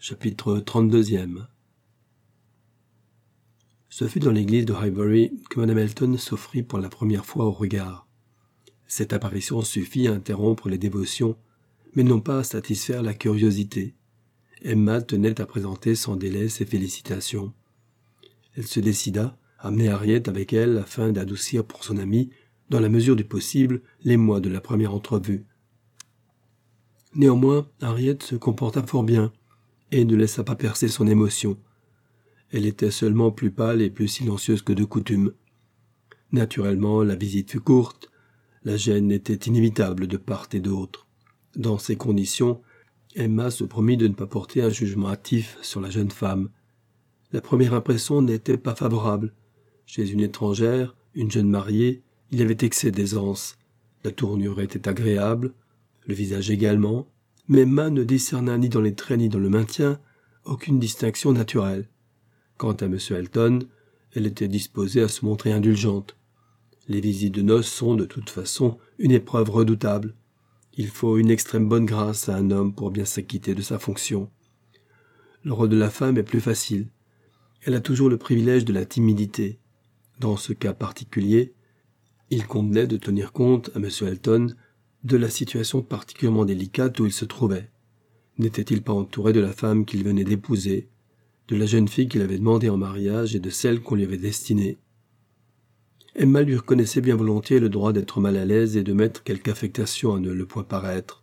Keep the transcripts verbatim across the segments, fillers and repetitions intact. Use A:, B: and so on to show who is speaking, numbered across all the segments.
A: Chapitre trente-deux. Ce fut dans l'église de Highbury que Madame Elton s'offrit pour la première fois au regard. Cette apparition suffit à interrompre les dévotions, mais non pas à satisfaire la curiosité. Emma tenait à présenter sans délai ses félicitations. Elle se décida à amener Harriet avec elle afin d'adoucir pour son amie, dans la mesure du possible, l'émoi de la première entrevue. Néanmoins, Harriet se comporta fort bien, et ne laissa pas percer son émotion. Elle était seulement plus pâle et plus silencieuse que de coutume. Naturellement, la visite fut courte. La gêne était inévitable de part et d'autre. Dans ces conditions, Emma se promit de ne pas porter un jugement hâtif sur la jeune femme. La première impression n'était pas favorable. Chez une étrangère, une jeune mariée, il y avait excès d'aisance. La tournure était agréable, le visage également, mais Emma ne discerna ni dans les traits ni dans le maintien aucune distinction naturelle. Quant à M. Elton, elle était disposée à se montrer indulgente. Les visites de noces sont, de toute façon, une épreuve redoutable. Il faut une extrême bonne grâce à un homme pour bien s'acquitter de sa fonction. Le rôle de la femme est plus facile. Elle a toujours le privilège de la timidité. Dans ce cas particulier, il convenait de tenir compte à M. Elton de la situation particulièrement délicate où il se trouvait. N'était-il pas entouré de la femme qu'il venait d'épouser, de la jeune fille qu'il avait demandée en mariage et de celle qu'on lui avait destinée? Emma lui reconnaissait bien volontiers le droit d'être mal à l'aise et de mettre quelque affectation à ne le point paraître.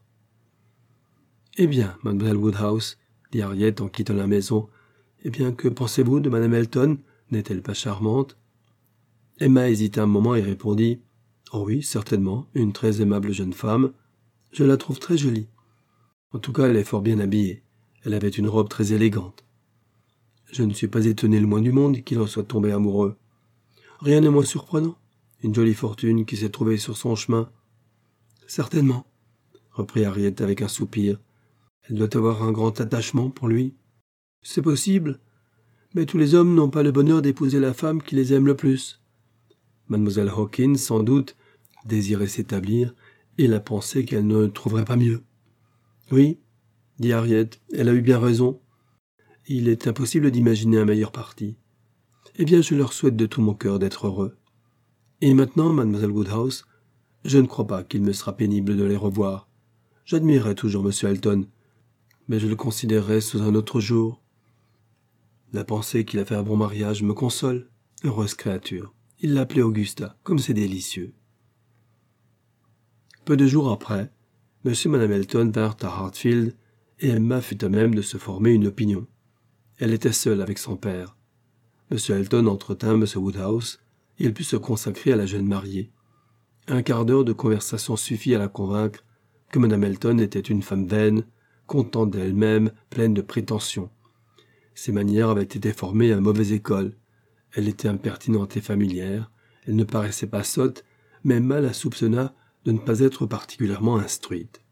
A: « Eh bien, mademoiselle Woodhouse, dit Harriet en quittant la maison, eh bien, que pensez-vous de madame Elton? N'est-elle pas charmante ?» Emma hésita un moment et répondit « Oh oui, certainement, une très aimable jeune femme. Je la trouve très jolie. En tout cas, elle est fort bien habillée. Elle avait une robe très élégante. Je ne suis pas étonné le moins du monde qu'il en soit tombé amoureux. Rien n'est moins surprenant. Une jolie fortune qui s'est trouvée sur son chemin. »« Certainement, » reprit Harriet avec un soupir. « Elle doit avoir un grand attachement pour lui. »« C'est possible, mais tous les hommes n'ont pas le bonheur d'épouser la femme qui les aime le plus. » Mademoiselle Hawkins, sans doute, désirait s'établir, et la pensait qu'elle ne trouverait pas mieux. « Oui, » dit Harriet, « elle a eu bien raison. Il est impossible d'imaginer un meilleur parti. Eh bien, je leur souhaite de tout mon cœur d'être heureux. Et maintenant, mademoiselle Woodhouse, je ne crois pas qu'il me sera pénible de les revoir. J'admirerai toujours M. Elton, mais je le considérerai sous un autre jour. La pensée qu'il a fait un bon mariage me console. Heureuse créature. Il l'appelait Augusta, comme c'est délicieux. » Peu de jours après, M. et Mme Elton vinrent à Hartfield, et Emma fut à même de se former une opinion. Elle était seule avec son père. M. Elton entretint M. Woodhouse, et il put se consacrer à la jeune mariée. Un quart d'heure de conversation suffit à la convaincre que Mme Elton était une femme vaine, contente d'elle-même, pleine de prétentions. Ses manières avaient été formées à mauvaise école. Elle était impertinente et familière, elle ne paraissait pas sotte, mais Emma la soupçonna de ne pas être particulièrement instruite.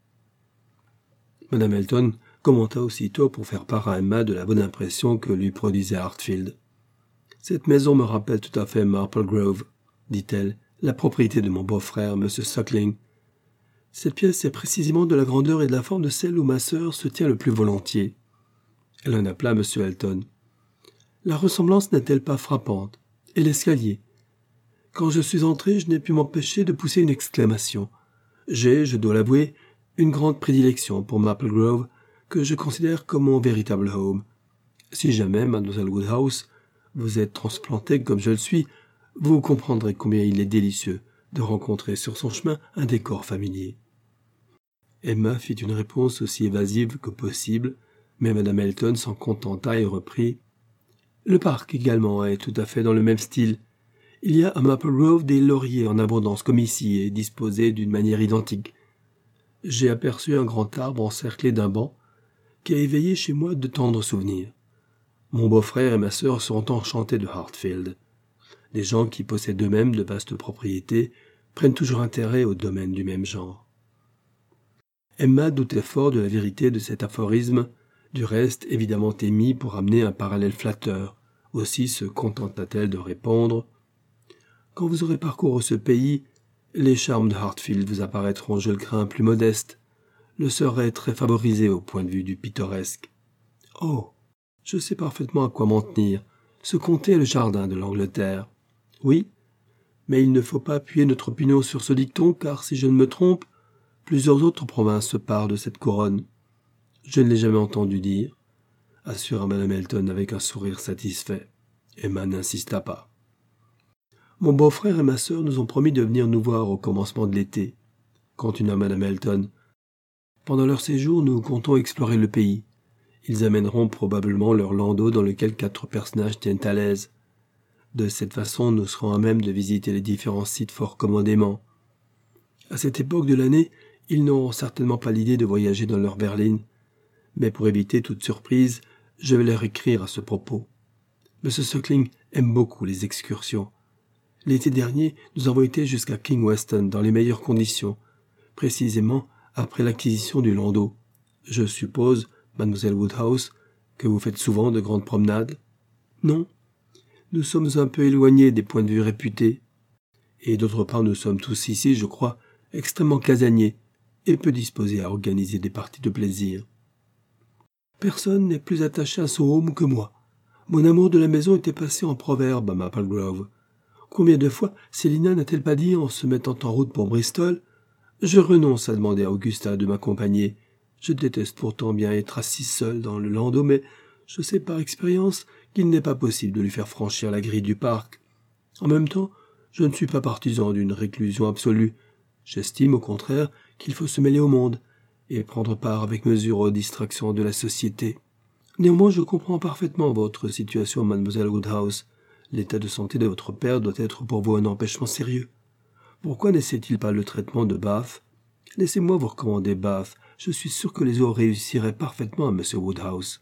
A: Madame Elton commenta aussitôt pour faire part à Emma de la bonne impression que lui produisait Hartfield. « Cette maison me rappelle tout à fait Maple Grove, dit-elle, la propriété de mon beau-frère, M. Suckling. Cette pièce est précisément de la grandeur et de la forme de celle où ma sœur se tient le plus volontiers. » Elle en appela M. Elton. « La ressemblance n'est-elle pas frappante? Et l'escalier? Quand je suis entré, je n'ai pu m'empêcher de pousser une exclamation. J'ai, je dois l'avouer, une grande prédilection pour Maple Grove, que je considère comme mon véritable home. Si jamais, mademoiselle Woodhouse, vous êtes transplantée comme je le suis, vous comprendrez combien il est délicieux de rencontrer sur son chemin un décor familier. » Emma fit une réponse aussi évasive que possible, mais madame Elton s'en contenta et reprit. « Le parc également est tout à fait dans le même style. Il y a à Maple Grove des lauriers en abondance comme ici et disposés d'une manière identique. J'ai aperçu un grand arbre encerclé d'un banc qui a éveillé chez moi de tendres souvenirs. Mon beau-frère et ma sœur seront enchantés de Hartfield. Les gens qui possèdent eux-mêmes de vastes propriétés prennent toujours intérêt aux domaines du même genre. » Emma doutait fort de la vérité de cet aphorisme, du reste évidemment émis pour amener un parallèle flatteur. Aussi se contenta-t-elle de répondre « Quand vous aurez parcouru ce pays, les charmes de Hartfield vous apparaîtront, je le crains, plus modestes. Le sort est très favorisé au point de vue du pittoresque. » Oh, je sais parfaitement à quoi m'en tenir. Ce comté est le jardin de l'Angleterre. Oui, mais il ne faut pas appuyer notre opinion sur ce dicton, car si je ne me trompe, plusieurs autres provinces se parlent de cette couronne. Je ne l'ai jamais entendu dire, assura Madame Elton avec un sourire satisfait. Emma n'insista pas. Mon beau-frère et ma sœur nous ont promis de venir nous voir au commencement de l'été, continua Madame Elton. Pendant leur séjour, nous comptons explorer le pays. Ils amèneront probablement leur landau dans lequel quatre personnages tiennent à l'aise. De cette façon, nous serons à même de visiter les différents sites fort commodément. À cette époque de l'année, ils n'auront certainement pas l'idée de voyager dans leur berline, mais pour éviter toute surprise, je vais leur écrire à ce propos. Monsieur Suckling aime beaucoup les excursions. L'été dernier, nous avons été jusqu'à King Weston dans les meilleures conditions, précisément après l'acquisition du landau. Je suppose, mademoiselle Woodhouse, que vous faites souvent de grandes promenades? Non. Nous sommes un peu éloignés des points de vue réputés. Et d'autre part, nous sommes tous ici, je crois, extrêmement casaniers et peu disposés à organiser des parties de plaisir. Personne n'est plus attaché à son home que moi. Mon amour de la maison était passé en proverbe à Maple Grove. Combien de fois Célina n'a-t-elle pas dit en se mettant en route pour Bristol « Je renonce à demander à Augusta de m'accompagner. Je déteste pourtant bien être assis seul dans le landau, mais je sais par expérience qu'il n'est pas possible de lui faire franchir la grille du parc. En même temps, je ne suis pas partisan d'une réclusion absolue. J'estime, au contraire, qu'il faut se mêler au monde et prendre part avec mesure aux distractions de la société. Néanmoins, je comprends parfaitement votre situation, mademoiselle Woodhouse. L'état de santé de votre père doit être pour vous un empêchement sérieux. Pourquoi n'essaie-t-il pas le traitement de Bath? Laissez-moi vous recommander Bath. Je suis sûr que les eaux réussiraient parfaitement à monsieur Woodhouse.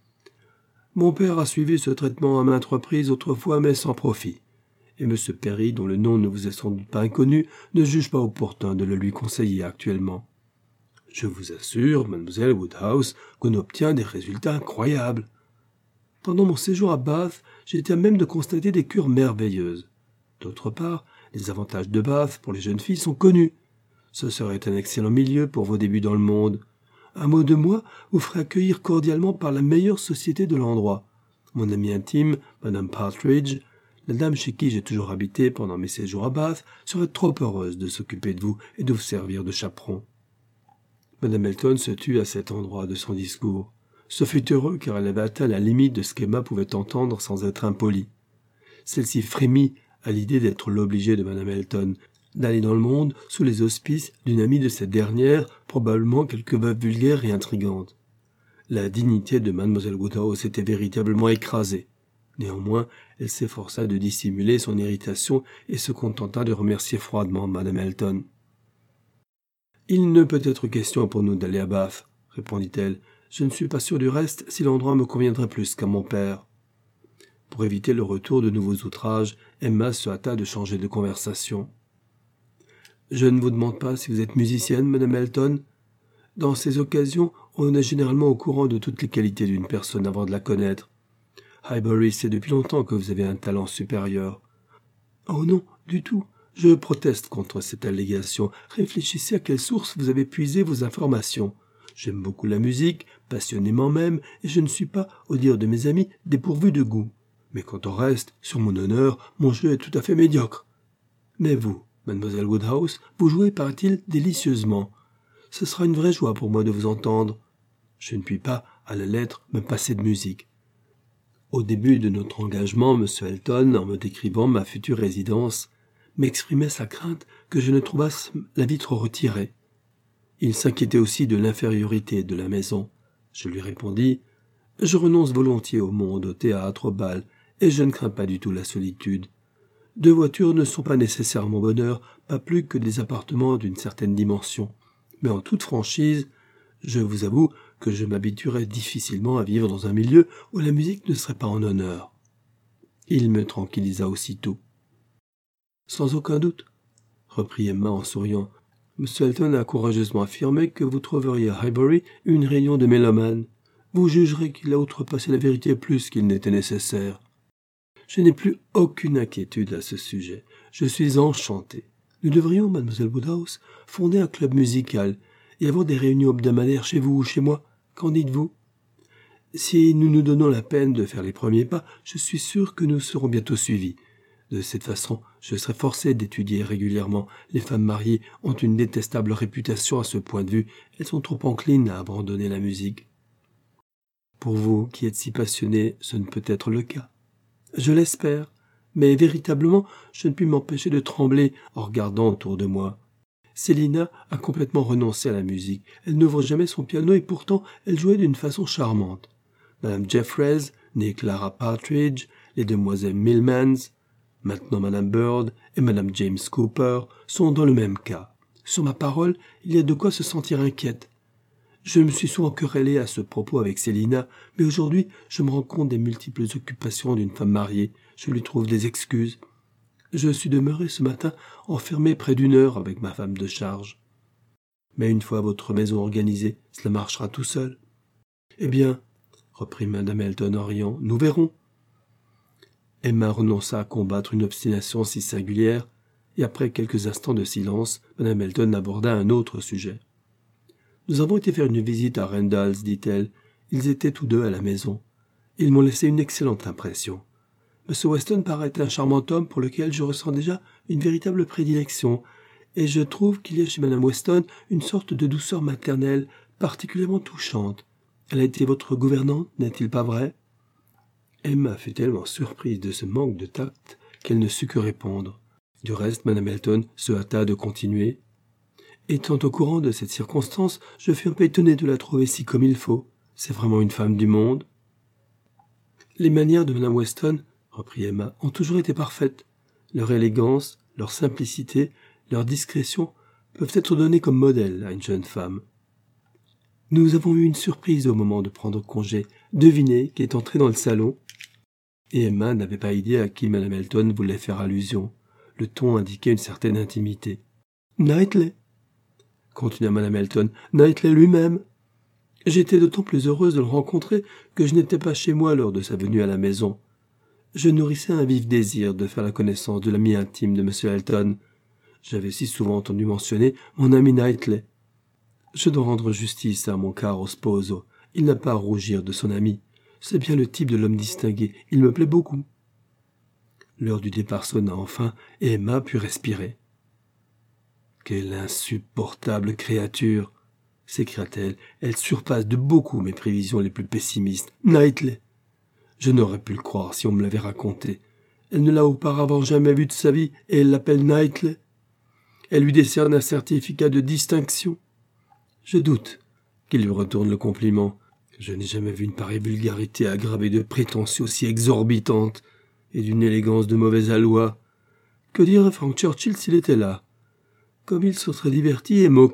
A: Mon père a suivi ce traitement à maintes reprises autrefois, mais sans profit. Et M. Perry, dont le nom ne vous est sans doute pas inconnu, ne juge pas opportun de le lui conseiller actuellement. Je vous assure, mademoiselle Woodhouse, qu'on obtient des résultats incroyables. Pendant mon séjour à Bath, j'ai été à même de constater des cures merveilleuses. D'autre part, les avantages de Bath pour les jeunes filles sont connus. Ce serait un excellent milieu pour vos débuts dans le monde. Un mot de moi vous ferait accueillir cordialement par la meilleure société de l'endroit. Mon amie intime, madame Partridge, la dame chez qui j'ai toujours habité pendant mes séjours à Bath, serait trop heureuse de s'occuper de vous et de vous servir de chaperon. Madame Elton se tut à cet endroit de son discours. Ce fut heureux car elle avait atteint la limite de ce qu'Emma pouvait entendre sans être impolie. Celle-ci frémit à l'idée d'être l'obligée de Madame Elton, d'aller dans le monde sous les auspices d'une amie de cette dernière, probablement quelque veuve vulgaire et intrigante. La dignité de mademoiselle Woodhouse était véritablement écrasée. Néanmoins, elle s'efforça de dissimuler son irritation et se contenta de remercier froidement Madame Elton. « Il ne peut être question pour nous d'aller à Bath, » répondit-elle. « Je ne suis pas sûre du reste si l'endroit me conviendrait plus qu'à mon père. » Pour éviter le retour de nouveaux outrages, Emma se hâta de changer de conversation. « Je ne vous demande pas si vous êtes musicienne, Madame Elton. Dans ces occasions, on est généralement au courant de toutes les qualités d'une personne avant de la connaître. Highbury sait depuis longtemps que vous avez un talent supérieur. »« Oh non, du tout. Je proteste contre cette allégation. Réfléchissez à quelle source vous avez puisé vos informations. J'aime beaucoup la musique, passionnément même, et je ne suis pas, au dire de mes amis, dépourvu de goût. Mais quant au reste, sur mon honneur, mon jeu est tout à fait médiocre. Mais vous, mademoiselle Woodhouse, vous jouez, paraît-il, délicieusement. Ce sera une vraie joie pour moi de vous entendre. Je ne puis pas, à la lettre, me passer de musique. Au début de notre engagement, M. Elton, en me décrivant ma future résidence, m'exprimait sa crainte que je ne trouvasse la vie trop retirée. Il s'inquiétait aussi de l'infériorité de la maison. Je lui répondis « Je renonce volontiers au monde, au théâtre, au bal, et je ne crains pas du tout la solitude. Deux voitures ne sont pas nécessaires à mon bonheur, pas plus que des appartements d'une certaine dimension. Mais en toute franchise, je vous avoue que je m'habituerais difficilement à vivre dans un milieu où la musique ne serait pas en honneur. » Il me tranquillisa aussitôt. « Sans aucun doute, » reprit Emma en souriant, « M. Elton a courageusement affirmé que vous trouveriez à Highbury une réunion de mélomanes. Vous jugerez qu'il a outrepassé la vérité plus qu'il n'était nécessaire. Je n'ai plus aucune inquiétude à ce sujet. Je suis enchanté. Nous devrions, mademoiselle Woodhouse, fonder un club musical et avoir des réunions hebdomadaires chez vous ou chez moi. Qu'en dites-vous ? Si nous nous donnons la peine de faire les premiers pas, je suis sûr que nous serons bientôt suivis. De cette façon, je serai forcé d'étudier régulièrement. Les femmes mariées ont une détestable réputation à ce point de vue. Elles sont trop enclines à abandonner la musique. Pour vous qui êtes si passionné, ce ne peut être le cas. Je l'espère, mais véritablement, je ne puis m'empêcher de trembler en regardant autour de moi. Célina a complètement renoncé à la musique. Elle n'ouvre jamais son piano et pourtant elle jouait d'une façon charmante. Madame Jeffreys, née Clara Partridge, les demoiselles Milmans, maintenant Madame Bird et Madame James Cooper sont dans le même cas. Sur ma parole, il y a de quoi se sentir inquiète. Je me suis souvent querellé à ce propos avec Célina, mais aujourd'hui je me rends compte des multiples occupations d'une femme mariée. Je lui trouve des excuses. Je suis demeuré ce matin enfermé près d'une heure avec ma femme de charge. Mais une fois votre maison organisée, cela marchera tout seul. Eh bien, reprit Madame Elton en riant, nous verrons. Emma renonça à combattre une obstination si singulière, et après quelques instants de silence, Madame Elton aborda un autre sujet. Nous avons été faire une visite à Randalls, dit-elle. Ils étaient tous deux à la maison. Ils m'ont laissé une excellente impression. Monsieur Weston paraît un charmant homme pour lequel je ressens déjà une véritable prédilection, et je trouve qu'il y a chez Madame Weston une sorte de douceur maternelle particulièrement touchante. Elle a été votre gouvernante, n'est-il pas vrai? Emma fut tellement surprise de ce manque de tact qu'elle ne sut que répondre. Du reste, Madame Elton se hâta de continuer. Étant au courant de cette circonstance, je fus un peu étonné de la trouver si comme il faut. C'est vraiment une femme du monde. Les manières de Madame Weston, reprit Emma, ont toujours été parfaites. Leur élégance, leur simplicité, leur discrétion peuvent être données comme modèle à une jeune femme. Nous avons eu une surprise au moment de prendre congé. Devinez qui est entré dans le salon. Et Emma n'avait pas idée à qui Madame Elton voulait faire allusion. Le ton indiquait une certaine intimité. Knightley, continua Madame Elton, Knightley lui-même. J'étais d'autant plus heureuse de le rencontrer que je n'étais pas chez moi lors de sa venue à la maison. Je nourrissais un vif désir de faire la connaissance de l'ami intime de M. Elton. J'avais si souvent entendu mentionner mon ami Knightley. Je dois rendre justice à mon caro sposo. Il n'a pas à rougir de son ami. C'est bien le type de l'homme distingué. Il me plaît beaucoup. L'heure du départ sonna enfin, et Emma put respirer. « Quelle insupportable créature !» s'écria-t-elle. « Elle surpasse de beaucoup mes prévisions les plus pessimistes. Knightley ! Je n'aurais pu le croire si on me l'avait raconté. Elle ne l'a auparavant jamais vu de sa vie, et elle l'appelle Knightley. Elle lui décerne un certificat de distinction. Je doute qu'il lui retourne le compliment. Je n'ai jamais vu une pareille vulgarité aggravée de prétentions si exorbitantes et d'une élégance de mauvais aloi. Que dirait Frank Churchill s'il était là? Comme il se serait diverti et moqué. »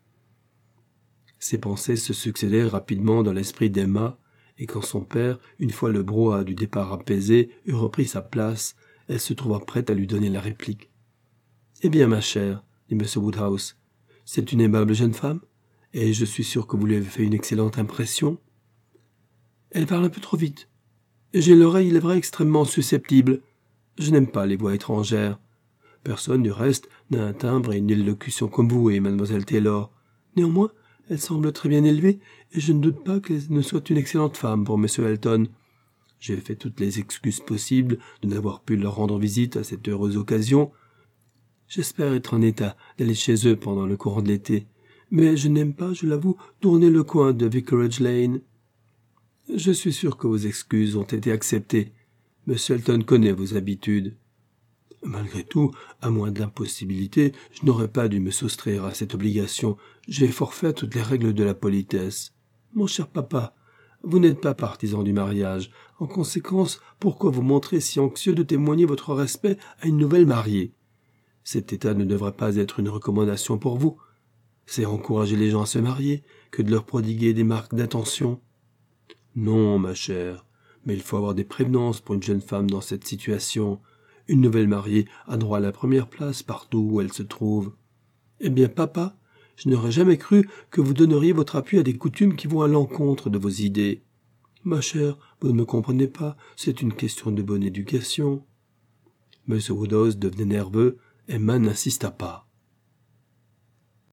A: Ces pensées se succédèrent rapidement dans l'esprit d'Emma, et quand son père, une fois le brouhaha du départ apaisé, eut repris sa place, elle se trouva prête à lui donner la réplique. « Eh bien, ma chère, dit M. Woodhouse, c'est une aimable jeune femme, et je suis sûr que vous lui avez fait une excellente impression. Elle parle un peu trop vite. J'ai l'oreille, il est vrai, extrêmement susceptible. Je n'aime pas les voix étrangères. Personne, du reste, n'a un timbre et une élocution comme vous et mademoiselle Taylor. Néanmoins, elle semble très bien élevée, et je ne doute pas qu'elle ne soit une excellente femme pour M. Elton. J'ai fait toutes les excuses possibles de n'avoir pu leur rendre visite à cette heureuse occasion. J'espère être en état d'aller chez eux pendant le courant de l'été, mais je n'aime pas, je l'avoue, tourner le coin de Vicarage Lane. Je suis sûr que vos excuses ont été acceptées. M. Elton connaît vos habitudes. Malgré tout, à moins de l'impossibilité, je n'aurais pas dû me soustraire à cette obligation. J'ai forfait à toutes les règles de la politesse. Mon cher papa, vous n'êtes pas partisan du mariage. En conséquence, pourquoi vous montrez si anxieux de témoigner votre respect à une nouvelle mariée? Cet état ne devrait pas être une recommandation pour vous. C'est encourager les gens à se marier que de leur prodiguer des marques d'attention. Non, ma chère, mais il faut avoir des prévenances pour une jeune femme dans cette situation. Une nouvelle mariée a droit à la première place partout où elle se trouve. Eh bien, papa, je n'aurais jamais cru que vous donneriez votre appui à des coutumes qui vont à l'encontre de vos idées. Ma chère, vous ne me comprenez pas, c'est une question de bonne éducation. M. Woodhouse devenait nerveux, Emma n'insista pas.